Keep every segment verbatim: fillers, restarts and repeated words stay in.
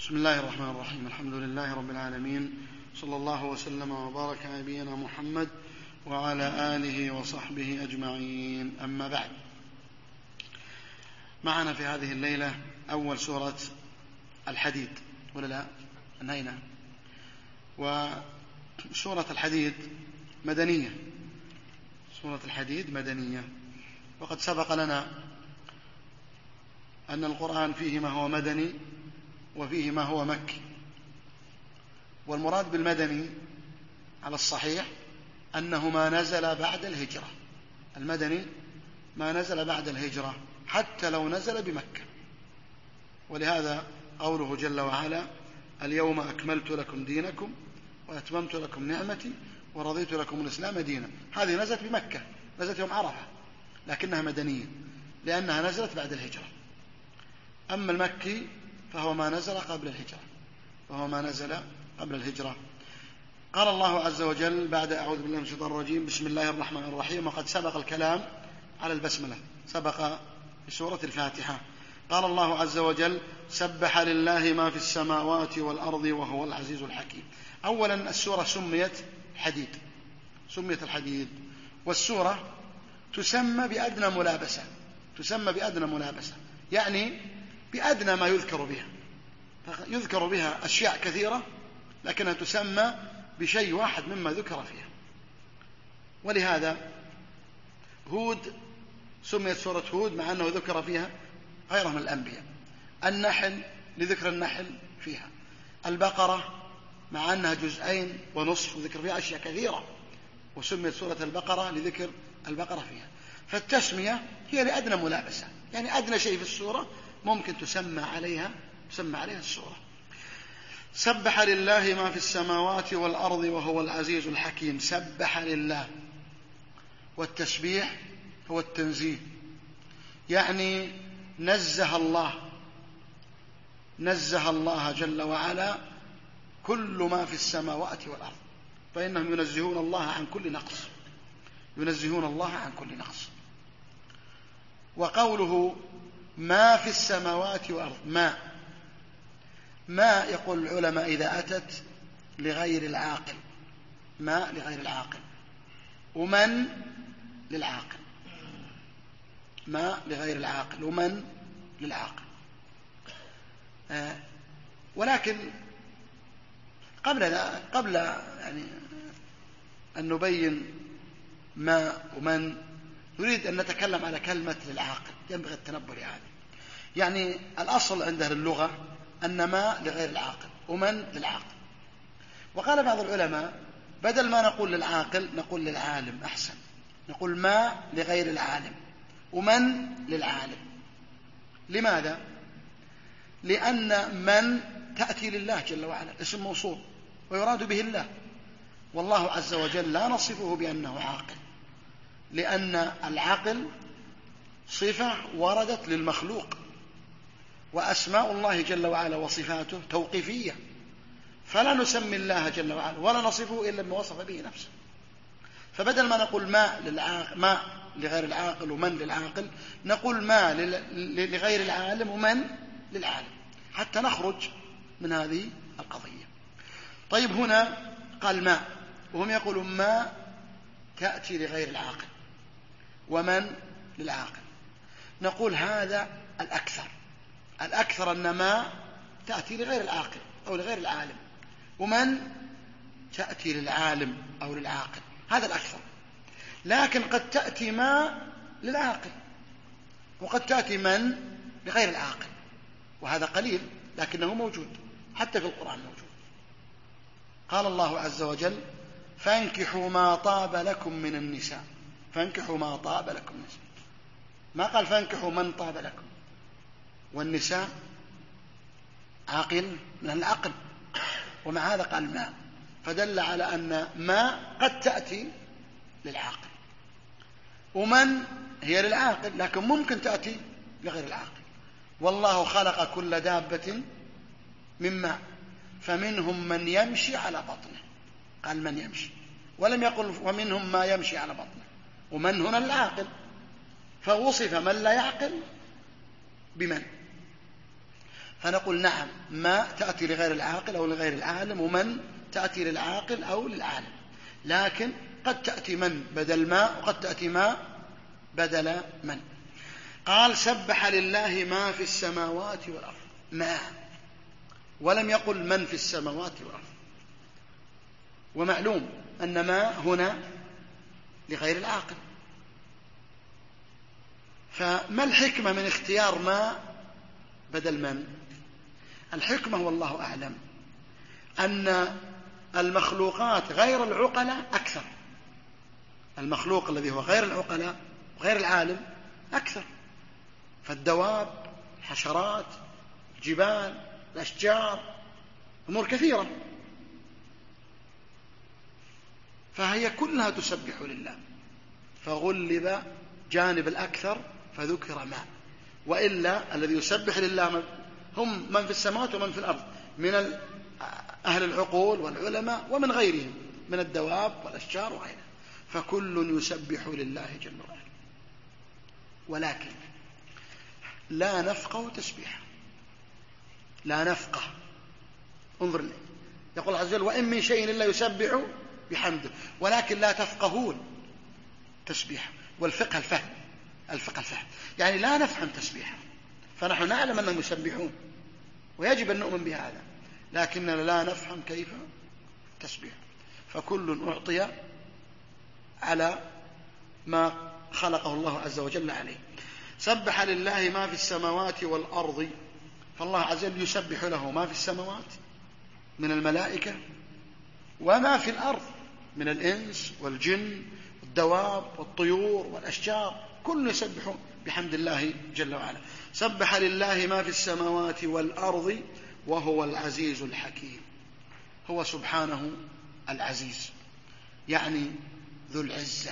بسم الله الرحمن الرحيم. الحمد لله رب العالمين، صلى الله وسلم وبارك على نبينا محمد وعلى آله وصحبه أجمعين. أما بعد، معنا في هذه الليلة أول سورة الحديد، ولا لا؟ انهينا. وسورة الحديد مدنية، سورة الحديد مدنية، وقد سبق لنا أن القرآن فيه ما هو مدني وفيه ما هو مكي، والمراد بالمدني على الصحيح أنه ما نزل بعد الهجرة. المدني ما نزل بعد الهجرة حتى لو نزل بمكة، ولهذا قوله جل وعلا: اليوم أكملت لكم دينكم وأتممت لكم نعمتي ورضيت لكم الإسلام دينا. هذه نزلت بمكة، نزلت يوم عرفة، لكنها مدنية لأنها نزلت بعد الهجرة. أما المكي فهو ما نزل قبل الهجرة، فهو ما نزل قبل الهجرة. قال الله عز وجل بعد أعوذ بالله من الشيطان الرجيم: بسم الله الرحمن الرحيم. وقد سبق الكلام على البسملة، سبق في سورة الفاتحة. قال الله عز وجل: سبح لله ما في السماوات والأرض وهو العزيز الحكيم. أولا، السورة سميت حديد، سميت الحديد، والسورة تسمى بأدنى ملابسة، تسمى بأدنى ملابسة يعني بأدنى ما يذكر بها، يذكر بها أشياء كثيرة لكنها تسمى بشيء واحد مما ذكر فيها. ولهذا هود سميت سورة هود مع أنه ذكر فيها غيرها من الأنبياء. النحل لذكر النحل فيها. البقرة مع أنها جزئين ونصف وذكر فيها أشياء كثيرة، وسميت سورة البقرة لذكر البقرة فيها. فالتسمية هي لأدنى ملابسة، يعني أدنى شيء في السورة ممكن تسمى عليها تسمى عليها السورة. سبح لله ما في السماوات والأرض وهو العزيز الحكيم. سبح لله، والتسبيح هو التنزيه، يعني نزه الله، نزه الله جل وعلا كل ما في السماوات والأرض، فإنهم ينزهون الله عن كل نقص، ينزهون الله عن كل نقص. وقوله ما في السماوات والأرض، ما ما يقول العلماء إذا أتت لغير العاقل، ما لغير العاقل، ومن للعاقل، ما لغير العاقل ومن للعاقل. آه ولكن قبل قبل يعني أن نبين ما ومن، نريد أن نتكلم على كلمة للعاقل، ينبغي التنبه لهذا. يعني الأصل عند أهل اللغة أن ما لغير العاقل ومن للعاقل. وقال بعض العلماء بدل ما نقول للعاقل نقول للعالم أحسن، نقول ما لغير العالم ومن للعالم. لماذا؟ لأن من تأتي لله جل وعلا، اسم موصول ويراد به الله، والله عز وجل لا نصفه بأنه عاقل، لأن العقل صفة وردت للمخلوق، وأسماء الله جل وعلا وصفاته توقيفية، فلا نسمي الله جل وعلا ولا نصفه إلا بما وصف به نفسه. فبدل ما نقول ما للعاقل، ما لغير العاقل ومن للعاقل، نقول ما لغير العالم ومن للعالم، حتى نخرج من هذه القضية. طيب، هنا قال ما، وهم يقولون ما تأتي لغير العاقل ومن للعاقل. نقول هذا الأكثر، الأكثر أن ما تأتي لغير العاقل أو لغير العالم، ومن تأتي للعالم أو للعاقل، هذا الأكثر. لكن قد تأتي ما للعاقل، وقد تأتي من لغير العاقل، وهذا قليل لكنه موجود، حتى في القرآن موجود. قال الله عز وجل: فانكحوا ما طاب لكم من النساء، فانكحوا ما طاب لكم من النساء، ما قال فانكحوا من طاب لكم. والنساء عاقل من العقل، ومع هذا قال ما، فدل على أن ما قد تأتي للعاقل، ومن هي للعاقل لكن ممكن تأتي لغير العاقل. والله خلق كل دابة من ماء فمنهم من يمشي على بطنه، قال من يمشي، ولم يقل ومنهم ما يمشي على بطنه، ومن هنا العاقل، فوصف من لا يعقل بمن. فنقول نعم، ما تأتي لغير العاقل أو لغير العالم، ومن تأتي للعاقل أو للعالم. لكن قد تأتي من بدل ما، وقد تأتي ما بدل من. قال سبح لله ما في السماوات والأرض، ما، ولم يقل من في السماوات والأرض. ومعلوم أن ما هنا لغير العاقل، فما الحكمة من اختيار ما بدل من؟ الحكمة والله أعلم أن المخلوقات غير العقلاء أكثر، المخلوق الذي هو غير العقلاء وغير العالم أكثر، فالدواب، الحشرات، الجبال، الأشجار، أمور كثيرة، فهي كلها تسبح لله، فغلب جانب الأكثر فذكر ما. وإلا الذي يسبح لله هم من في السماوات ومن في الأرض من أهل العقول والعلماء ومن غيرهم من الدواب والأشجار وغيرها، فكل يسبح لله جل وعلا. ولكن لا نفقه تسبيحه، لا نفقه. انظر لي. يقول عز وجل وإن من شيء إلا يسبح بحمده ولكن لا تفقهون تسبيحه. والفقه الفهم، الفقه الفهم يعني لا نفهم تسبيحه، فنحن نعلم أنهم يسبحون ويجب أن نؤمن بهذا، لكننا لا نفهم كيف تسبيح. فكل أعطي على ما خلقه الله عز وجل عليه. سبح لله ما في السماوات والأرض، فالله عز وجل يسبح له ما في السماوات من الملائكة وما في الأرض من الإنس والجن والدواب والطيور والأشجار، كل يسبحون بحمد الله جل وعلا. سبح لله ما في السماوات والأرض وهو العزيز الحكيم. هو سبحانه العزيز، يعني ذو العزة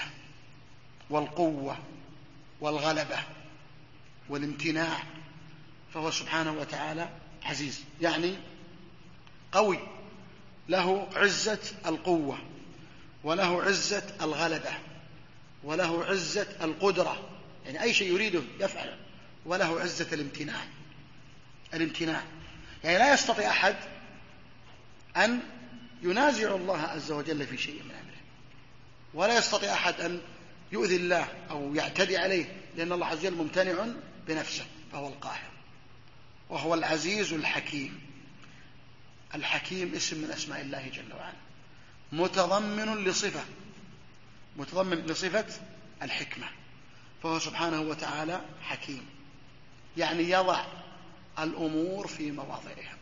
والقوة والغلبة والامتناع، فهو سبحانه وتعالى عزيز، يعني قوي، له عزة القوة وله عزة الغلبة وله عزة القدرة، يعني أي شيء يريده يفعل، وله عزة الامتناع. الامتناع يعني لا يستطيع أحد أن ينازع الله عز وجل في شيء من أمره، ولا يستطيع أحد أن يؤذي الله أو يعتدي عليه، لأن الله عز وجل ممتنع بنفسه، فهو القاهر. وهو العزيز الحكيم. الحكيم اسم من أسماء الله جل وعلا، متضمن لصفة، متضمن لصفة الحكمة، فهو سبحانه وتعالى حكيم، يعني يضع الأمور في مواضعها.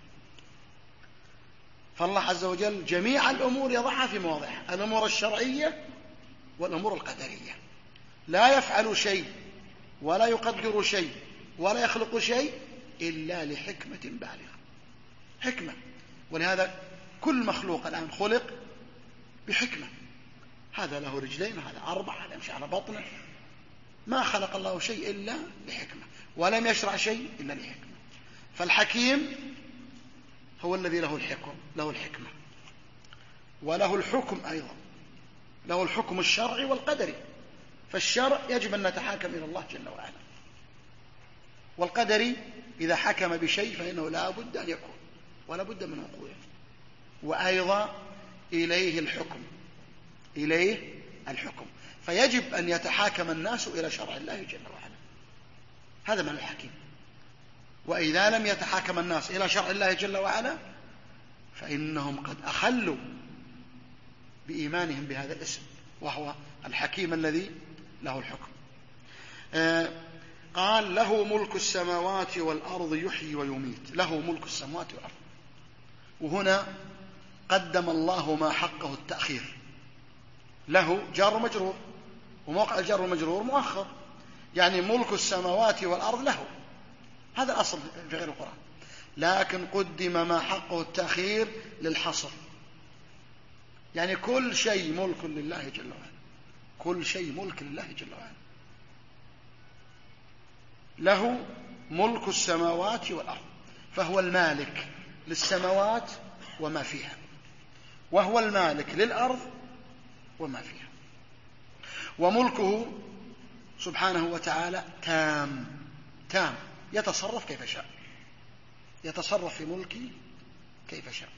فالله عز وجل جميع الأمور يضعها في مواضعها، الأمور الشرعية والأمور القدرية. لا يفعل شيء ولا يقدر شيء ولا يخلق شيء إلا لحكمة بالغة، حكمة. ولهذا كل مخلوق الآن خلق بحكمة، هذا له رجلين وهذا أربع، هذا يمشي على بطنه. ما خلق الله شيء إلا لحكمة، ولم يشرع شيء إلا لحكمة. فالحكيم هو الذي له الحكم، له الحكمة وله الحكم أيضا، له الحكم الشرعي والقدري. فالشرع يجب أن نتحاكم إلى الله جل وعلا، والقدري إذا حكم بشيء فإنه لا بد أن يكون ولا بد من وقوعه. وأيضا إليه الحكم، إليه الحكم، فيجب أن يتحاكم الناس إلى شرع الله جل وعلا. هذا معنى الحكيم. وإذا لم يتحاكم الناس إلى شرع الله جل وعلا فإنهم قد أخلوا بإيمانهم بهذا الاسم، وهو الحكيم الذي له الحكم. آه قال له ملك السماوات والأرض يحيي ويميت، له ملك السماوات والأرض. وهنا قدم الله ما حقه التأخير، له جار ومجرور، وموقع الجار والمجرور مؤخر، يعني ملك السماوات والأرض له، هذا الأصل في غير القرآن، لكن قدم ما حقه التأخير للحصر، يعني كل شيء ملك لله جل وعلا، كل شيء ملك لله جل وعلا. له ملك السماوات والأرض، فهو المالك للسماوات وما فيها، وهو المالك للأرض وما فيها. وملكه سبحانه وتعالى تام، تام، يتصرف كيف شاء، يتصرف في ملكي كيف شاء.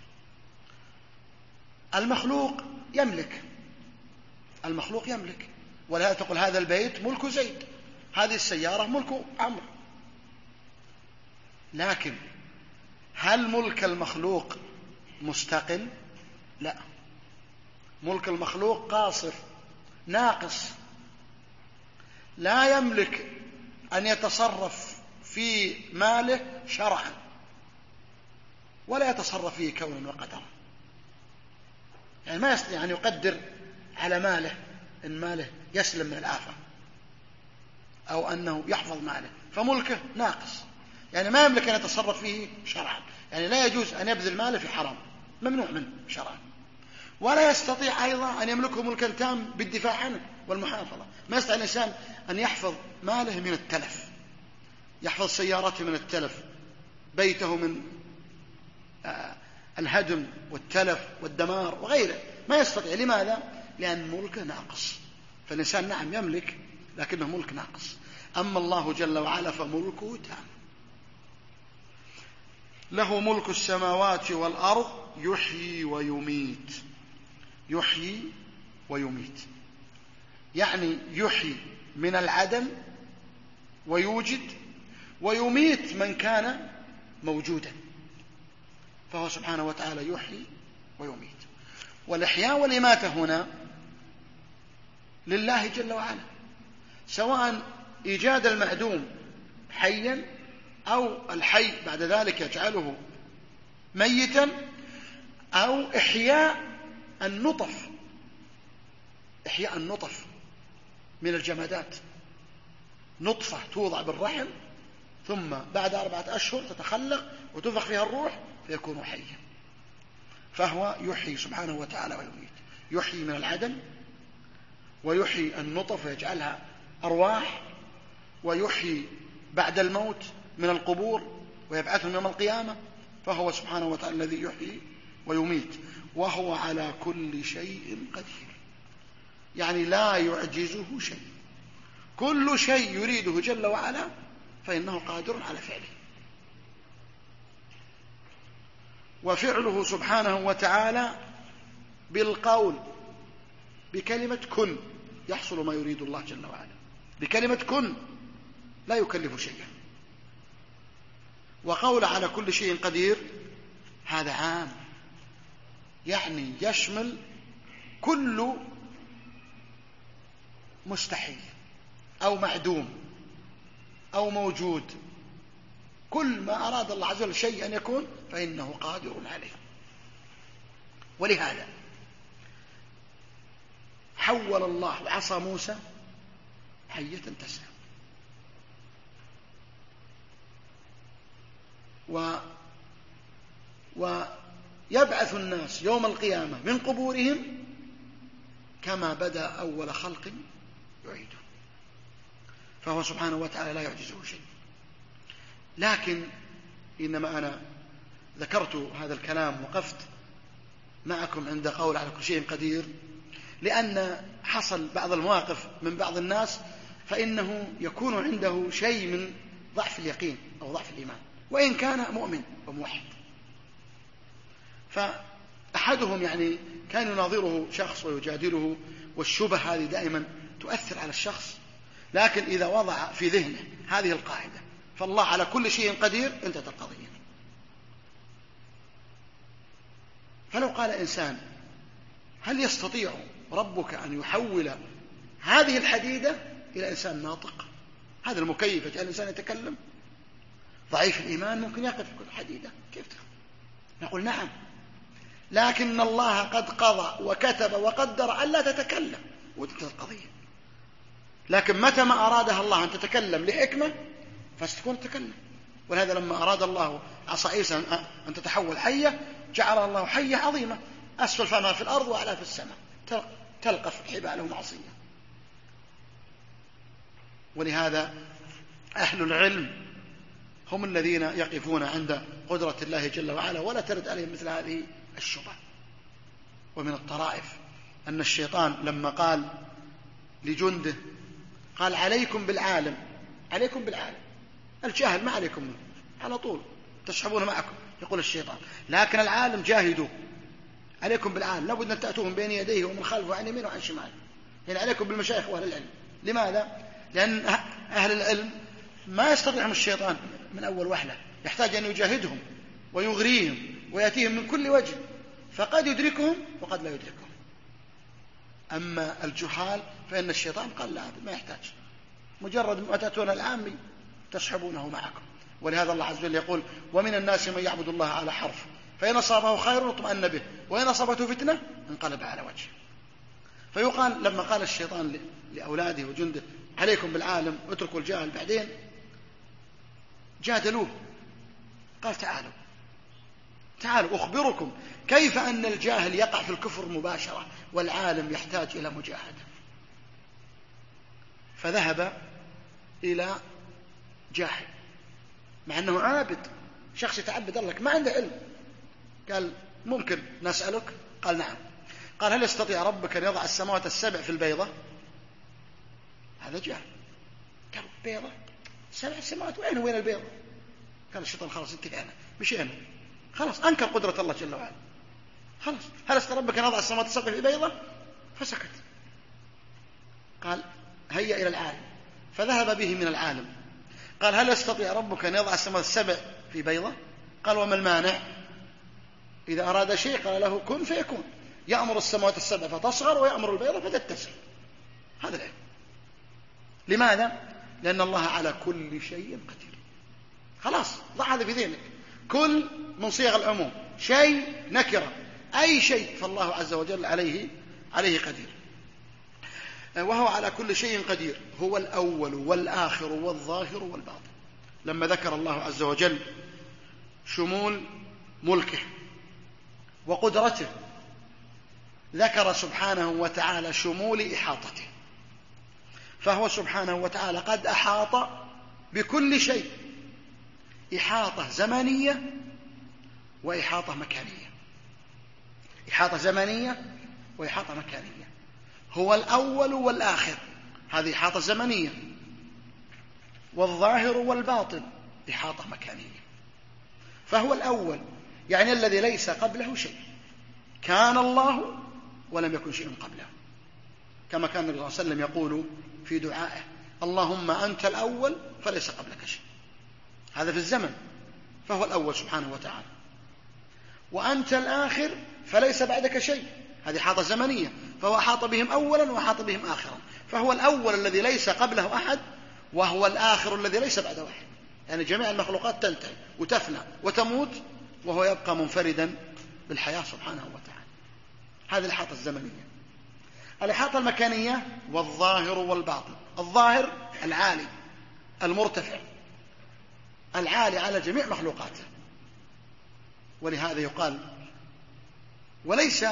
المخلوق يملك، المخلوق يملك، ولا تقول هذا البيت ملك زيد، هذه السيارة ملك عمرو. لكن هل ملك المخلوق مستقل؟ لا، ملك المخلوق قاصر ناقص، لا يملك أن يتصرف في ماله شرعا، ولا يتصرف فيه كونا وقدرا. يعني ما يستطيع أن يقدر على ماله إن ماله يسلم من الآفة أو أنه يحفظ ماله، فملكه ناقص. يعني ما يملك أن يتصرف فيه شرعا، يعني لا يجوز أن يبذل ماله في حرام، ممنوع منه شرعا. ولا يستطيع أيضا أن يملكه ملكا تام بالدفاع عنه والمحافظة. ما يستطيع الإنسان أن يحفظ ماله من التلف، يحفظ سيارته من التلف، بيته من الهدم والتلف والدمار وغيره، ما يستطيع. لماذا؟ لأن ملكه ناقص. فالإنسان نعم يملك، لكنه ملك ناقص. أما الله جل وعلا فملكه تام، له ملك السماوات والأرض يحيي ويميت. يحيي ويميت يعني يحيي من العدم ويوجد، ويميت من كان موجودا، فهو سبحانه وتعالى يحيي ويميت. والإحياء والإماتة هنا لله جل وعلا، سواء إيجاد المعدوم حيا أو الحي بعد ذلك يجعله ميتا، أو إحياء النطف، إحياء النطف من الجمادات، نطفة توضع بالرحم ثم بعد أربعة أشهر تتخلق وتنفخ فيها الروح فيكون حيا. فهو يحيي سبحانه وتعالى ويميت، يحيي من العدم، ويحيي النطف ويجعلها أرواح، ويحيي بعد الموت من القبور ويبعثهم يوم القيامة. فهو سبحانه وتعالى الذي يحيي ويميت، وهو على كل شيء قدير، يعني لا يعجزه شيء. كل شيء يريده جل وعلا فإنه قادر على فعله. وفعله سبحانه وتعالى بالقول، بكلمة كن يحصل ما يريد الله جل وعلا، بكلمة كن لا يكلف شيئا. وقول على كل شيء قدير هذا عام، يعني يشمل كل مستحيل أو معدوم أو موجود، كل ما أراد الله عز وجل شيء أن يكون فإنه قادر عليه. ولهذا حول الله عصا موسى حية تسعى، و ويبعث الناس يوم القيامة من قبورهم كما بدأ أول خلق يعيده. فهو سبحانه وتعالى لا يعجزه شيء. لكن إنما أنا ذكرت هذا الكلام، وقفت معكم عند قول على كل شيء قدير، لأن حصل بعض المواقف من بعض الناس فإنه يكون عنده شيء من ضعف اليقين أو ضعف الإيمان، وإن كان مؤمن وموحد. فأحدهم يعني كان يناظره شخص ويجادله، والشبه هذه دائما تؤثر على الشخص، لكن إذا وضع في ذهنه هذه القاعدة فالله على كل شيء قدير انتهت القضية. فلو قال إنسان هل يستطيع ربك أن يحول هذه الحديدة إلى إنسان ناطق؟ هذا المكيف يجعل الإنسان يتكلم؟ ضعيف الإيمان ممكن يقف كل حديدة، كيف تفهم؟ نقول نعم، لكن الله قد قضى وكتب وقدر ألا تتكلم وانتهت القضية. لكن متى ما أرادها الله أن تتكلم لحكمة فستكون تتكلم. ولهذا لما أراد الله عصا عيسى أن تتحول حية جعل الله حية عظيمة أسفل فمها في الأرض وأعلى في السماء تلقف حباله معصية. ولهذا أهل العلم هم الذين يقفون عند قدرة الله جل وعلا ولا ترد عليهم مثل هذه الشبهة. ومن الطرائف أن الشيطان لما قال لجنده قال عليكم بالعالم، عليكم بالعالم، الجاهل ما عليكم منه على طول، تسحبون معكم، يقول الشيطان. لكن العالم جاهدوا، عليكم بالعالم، لابد أن تأتوهم بين يديه ومن خلفه وعن يمين وعن شمال. يعني عليكم بالمشايخ وأهل العلم. لماذا؟ لأن أهل العلم ما يستطيعهم الشيطان من أول وهلة، يحتاج أن يجاهدهم ويغريهم ويأتيهم من كل وجه، فقد يدركهم وقد لا يدركهم. أما الجهال فإن الشيطان قال لا، ما يحتاج، مجرد ما تأتون العامي تسحبونه معكم. ولهذا الله عز وجل يقول: ومن الناس من يعبد الله على حرف فإن أصابه خير اطمأن به وإن أصابته فتنة انقلب على وجهه. فيقال لما قال الشيطان لأولاده وجنده: عليكم بالعالم اتركوا الجاهل، بعدين جادلوه، قال: تعالوا تعالوا أخبركم كيف أن الجاهل يقع في الكفر مباشرة والعالم يحتاج إلى مجاهدة. فذهب إلى جاهل مع أنه عابد، شخص يتعبد الله ما عنده علم. قال: ممكن نسألك؟ قال: نعم. قال: هل يستطيع ربك أن يضع السماوات السبع في البيضة؟ هذا جاهل. قال: بيضة؟ سبع سماوات وين وين البيضة؟ قال الشيطان: خلاص انتهينا، مشينا، خلاص أنكر قدرة الله جل وعلا، خلاص. هل يستطيع ربك أن يضع السماوات السبع في بيضة؟ فسكت. قال: هيا إلى العالم، فذهب به من العالم. قال: هل يستطيع ربك أن يضع السماوات السبع في بيضة؟ قال: وما المانع؟ إذا أراد شيء قال له كن فيكون، يأمر السماوات السبع فتصغر ويأمر البيضة فتتسع. هذا العلم. لماذا؟ لأن الله على كل شيء قدير. خلاص، ضع هذا في ذهنك. كل من صيغ العموم، شيء نكرة، أي شيء فالله عز وجل عليه عليه قدير. وهو على كل شيء قدير، هو الأول والآخر والظاهر والباطن. لما ذكر الله عز وجل شمول ملكه وقدرته، ذكر سبحانه وتعالى شمول إحاطته، فهو سبحانه وتعالى قد أحاط بكل شيء، إحاطة زمنية وإحاطة مكانية. إحاطة زمنية وإحاطة مكانية. هو الأول والآخر، هذه إحاطة زمنية، والظاهر والباطن إحاطة مكانية. فهو الأول يعني الذي ليس قبله شيء، كان الله ولم يكن شيء قبله، كما كان النبي صلى الله عليه وسلم يقول في دعائه: اللهم أنت الأول فليس قبلك شيء. هذا في الزمن، فهو الأول سبحانه وتعالى. وأنت الآخر فليس بعدك شيء، هذه إحاطة زمنية، فهو أحاط بهم أولا وأحاط بهم آخرا. فهو الأول الذي ليس قبله أحد، وهو الآخر الذي ليس بعده أحد. يعني جميع المخلوقات تنتهي وتفنى وتموت، وهو يبقى منفردا بالحياة سبحانه وتعالى. هذه الإحاطة الزمنية. الإحاطة المكانية والظاهر والباطن. الظاهر العالي المرتفع، العالي على جميع مخلوقاته. ولهذا يقال، وليس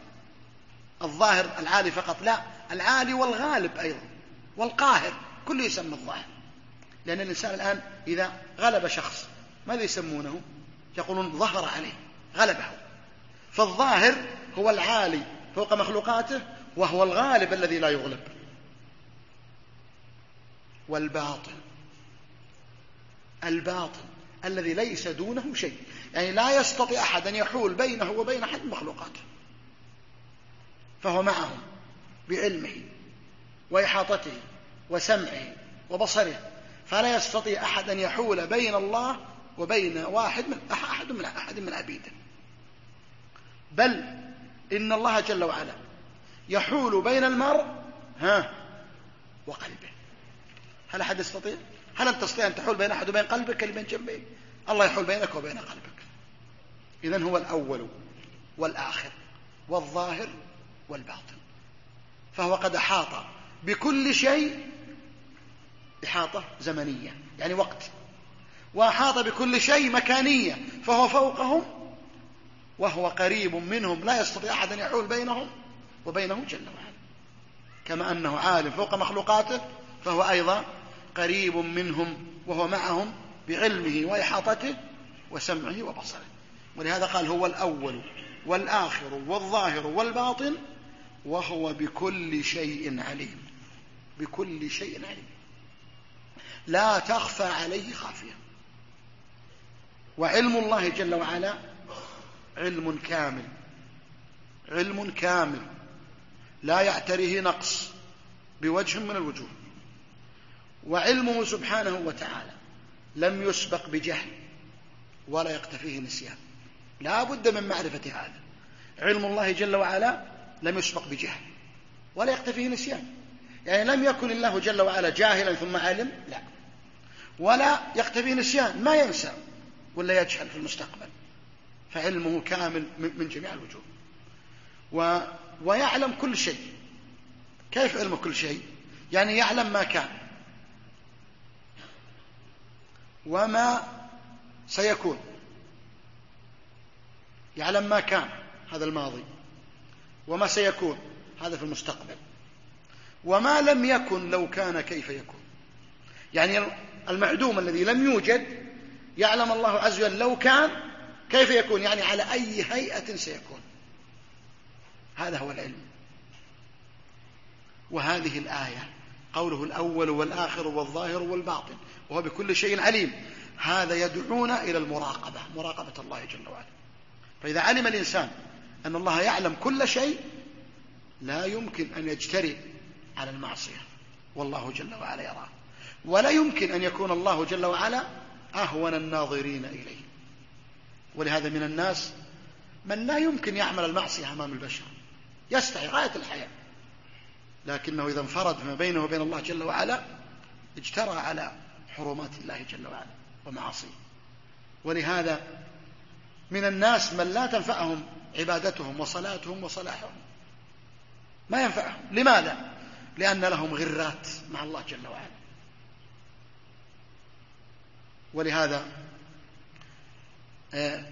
الظاهر العالي فقط، لا، العالي والغالب أيضا والقاهر، كله يسمى الظاهر. لأن الإنسان الآن إذا غلب شخص ماذا يسمونه؟ يقولون ظهر عليه، غلبه. فالظاهر هو العالي فوق مخلوقاته، وهو الغالب الذي لا يغلب. والباطن، الباطن الذي ليس دونه شيء، يعني لا يستطيع أحد أن يحول بينه وبين أحد من مخلوقاته، فهو معهم بعلمه وإحاطته وسمعه وبصره، فلا يستطيع أحد أن يحول بين الله وبين واحد من أحد من أحد من عبيده. بل إن الله جل وعلا يحول بين المرء ها وقلبه. هل أحد يستطيع؟ هل أنت تستطيع أن تحول بين أحد وبين قلبك اللي بين جنبه؟ الله يحول بينك وبين قلبك. إذن هو الأول والآخر والظاهر والباطن، فهو قد أحاط بكل شيء إحاطة زمنية يعني وقت، وأحاط بكل شيء مكانية، فهو فوقهم وهو قريب منهم، لا يستطيع أحد أن يحول بينهم وبينه جل وعلا. كما أنه عالم فوق مخلوقاته، فهو أيضا قريب منهم، وهو معهم بعلمه وإحاطته وسمعه وبصره. ولهذا قال: هو الأول والآخر والظاهر والباطن وهو بكل شيء عليم. بكل شيء عليم، لا تخفى عليه خافية. وعلم الله جل وعلا علم كامل، علم كامل لا يعتريه نقص بوجه من الوجوه. وعلمه سبحانه وتعالى لم يسبق بجهل ولا يقتفيه نسيان، لا بد من معرفة هذا. علم الله جل وعلا لم يسبق بجهل ولا يقتفيه نسيان، يعني لم يكن الله جل وعلا جاهلا ثم علم، لا، ولا يقتفيه نسيان، ما ينسى ولا يجهل في المستقبل، فعلمه كامل من جميع الوجوه. و... ويعلم كل شيء. كيف علم كل شيء؟ يعني يعلم ما كان وما سيكون، يعلم ما كان هذا الماضي، وما سيكون هذا في المستقبل، وما لم يكن لو كان كيف يكون. يعني المعدوم الذي لم يوجد يعلم الله عز وجل لو كان كيف يكون، يعني على أي هيئة سيكون. هذا هو العلم. وهذه الآية قوله الأول والآخر والظاهر والباطن وهو بكل شيء عليم، هذا يدعونا إلى المراقبة، مراقبة الله جل وعلا. فإذا علم الإنسان أن الله يعلم كل شيء لا يمكن أن يجترئ على المعصية، والله جل وعلا يراه. ولا يمكن أن يكون الله جل وعلا أهون الناظرين إليه. ولهذا من الناس من لا يمكن يعمل المعصية أمام البشر، يستحي غاية الحياة، لكنه إذا انفرد ما بينه وبين الله جل وعلا اجترى على حرمات الله جل وعلا ومعاصيه. ولهذا من الناس من لا تنفعهم عبادتهم وصلاتهم وصلاحهم، ما ينفعهم. لماذا؟ لأن لهم غرات مع الله جل وعلا. ولهذا آه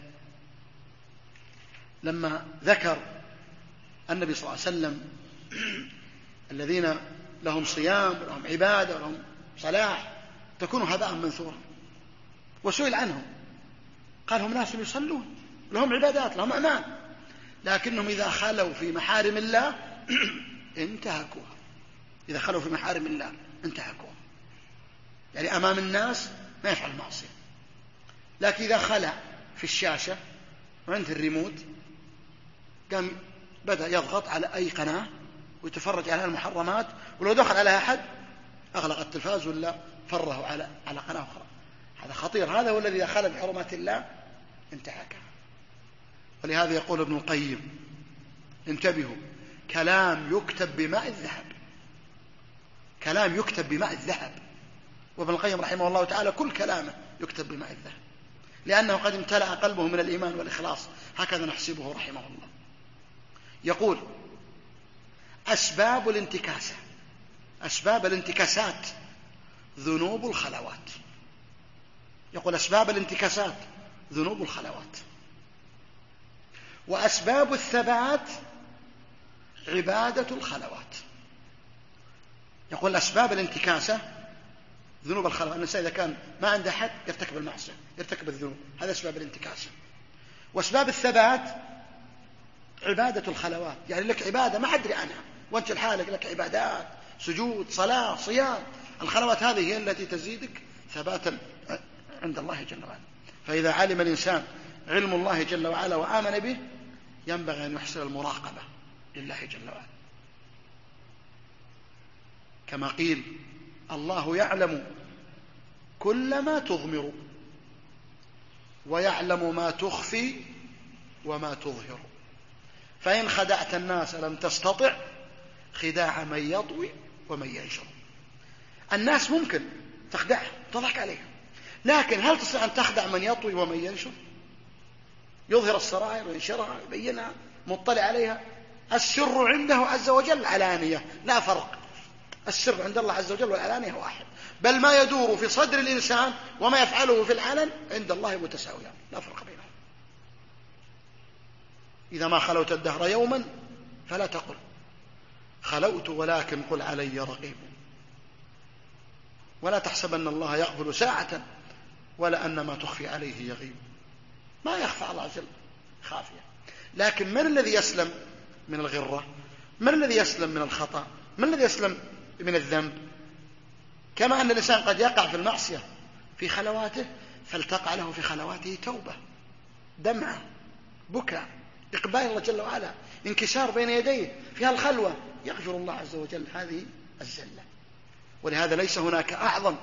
لما ذكر النبي صلى الله عليه وسلم الذين لهم صيام ولهم عبادة ولهم صلاح تكون هباء منثورا، وسئل عنهم قال هم ناس يصلون لهم عبادات لهم أمان، لكنهم إذا خلوا في محارم الله انتهكوها. إذا خلوا في محارم الله انتهكوها، يعني أمام الناس ما يفعل المعصية، لكن إذا خلى في الشاشة وعند الريموت قام بدأ يضغط على أي قناة ويتفرج على المحرمات، ولو دخل على أحد أغلق التلفاز ولا فره على على قناة أخرى. هذا خطير، هذا هو الذي دخل بحرمات الله انتهكها. ولهذا يقول ابن القيم انتبهوا، كلام يكتب بماء الذهب، كلام يكتب بماء الذهب. وابن القيم رحمه الله تعالى كل كلامه يكتب بماء الذهب، لأنه قد امتلأ قلبه من الإيمان والإخلاص، هكذا نحسبه رحمه الله. يقول أسباب الانتكاسة، أسباب الانتكاسات ذنوب الخلوات. يقول أسباب الانتكاسات ذنوب الخلوات، وأسباب الثبات عبادة الخلوات. يقول أسباب الانتكاسة ذنوب الخلوات، الإنسان إذا كان ما عنده حد يرتكب المعصية يرتكب الذنوب، هذا أسباب الانتكاسة. وأسباب الثبات عبادة الخلوات، يعني لك عبادة ما أدري عنها وأنت لحالك لك عبادات سجود صلاة صيام، الخلوات هذه هي التي تزيدك ثباتا عند الله جل وعلا. فإذا علم الإنسان علم الله جل وعلا وآمن به ينبغي أن يحسن المراقبة لله جل وعلا، كما قيل الله يعلم كل ما تضمر ويعلم ما تخفي وما تظهر، فإن خدعت الناس لم تستطع خداع من يطوي ومن ينشر. الناس ممكن تخدعهم تضحك عليهم، لكن هل تستطيع أن تخدع من يطوي ومن ينشر؟ يظهر السرائر وينشرها يبينها مطلع عليها. السر عنده عز وجل علانية، لا فرق. السر عند الله عز وجل والعلانية واحد، بل ما يدور في صدر الإنسان وما يفعله في العلن عند الله متساويان، لا فرق بينهم. إذا ما خلوت الدهر يوما فلا تقل خلوت، ولكن قل علي رقيب. ولا تحسبن الله يغفل ساعة ولا أن ما تخفي عليه يغيب، ما يخفى على الله عز وجل خافية. لكن من الذي يسلم من الغرة؟ من الذي يسلم من الخطأ؟ من الذي يسلم من الذنب؟ كما أن الإنسان قد يقع في المعصية في خلواته، فالتقى له في خلواته توبة، دمعة، بكاء، إقبال الله جل وعلا، انكسار بين يديه في هالخلوة، يغفر الله عز وجل هذه الزلة. ولهذا ليس هناك أعظم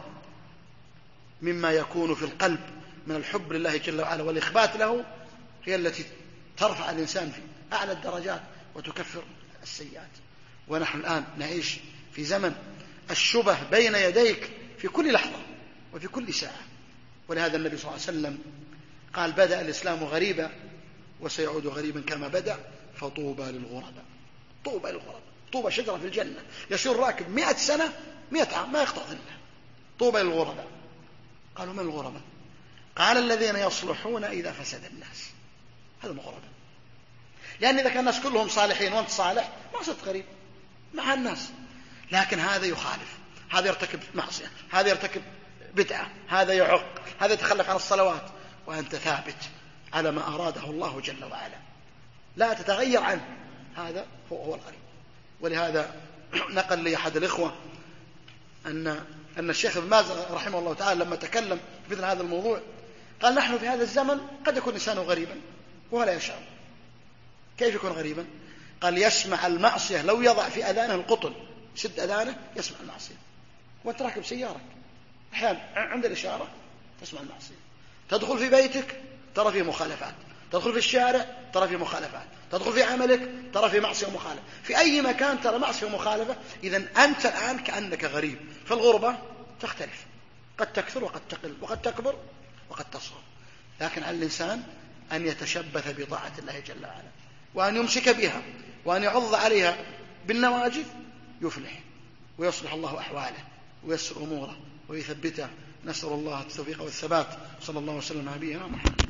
مما يكون في القلب من الحب لله جل وعلا والإخبات له، هي التي ترفع الإنسان في أعلى الدرجات وتكفر السيئات. ونحن الآن نعيش في زمن الشبه بين يديك في كل لحظة وفي كل ساعة. ولهذا النبي صلى الله عليه وسلم قال: بدأ الإسلام غريبا وسيعود غريبا كما بدأ، فطوبى للغرباء. طوبى للغرباء، طوبى شجرة في الجنة يسير راكب مئة سنة مئة عام ما يقطع ظلها. طوبى للغرباء. قالوا: من الغرباء؟ قال: الذين يصلحون إذا فسد الناس. هذا الغرباء. لأن إذا كان الناس كلهم صالحين وأنت صالح ما صرت غريب مع الناس. لكن هذا يخالف، هذا يرتكب معصية، هذا يرتكب بدعة، هذا يعق، هذا يتخلف عن الصلوات، وأنت ثابت على ما أراده الله جل وعلا، لا تتغير عنه. هذا هو, هو الغريب. ولهذا نقل لي أحد الإخوة أن أن الشيخ ابن باز رحمه الله تعالى لما تكلم في مثل هذا الموضوع قال: نحن في هذا الزمن قد يكون الإنسان غريبا وهو لا يشعر. كيف يكون غريبا؟ قال: يسمع المعصية لو يضع في أذانه القطن، شد أذانه يسمع المعصية، وأنت راكب سيارة أحيانا عند الإشارة تسمع المعصية، تدخل في بيتك ترى فيه مخالفات، تدخل في الشارع ترى فيه مخالفات، تدخل في عملك ترى فيه معصية ومخالفة، في أي مكان ترى معصية ومخالفة. إذن أنت الآن كأنك غريب. فالغربة تختلف، قد تكثر وقد تقل وقد تكبر وقد تصغر. لكن على الإنسان أن يتشبث بطاعة الله جل وعلا، وأن يمسك بها، وأن يعض عليها بالنواجذ، يفلح ويصلح الله أحواله ويسر أموره ويثبته. نسأل الله التوفيق والثبات. صلى الله وسلم على نبينا محمد.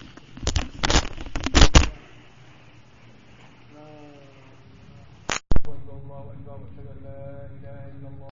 الله أكبر، أشهد أن لا إله إلا الله.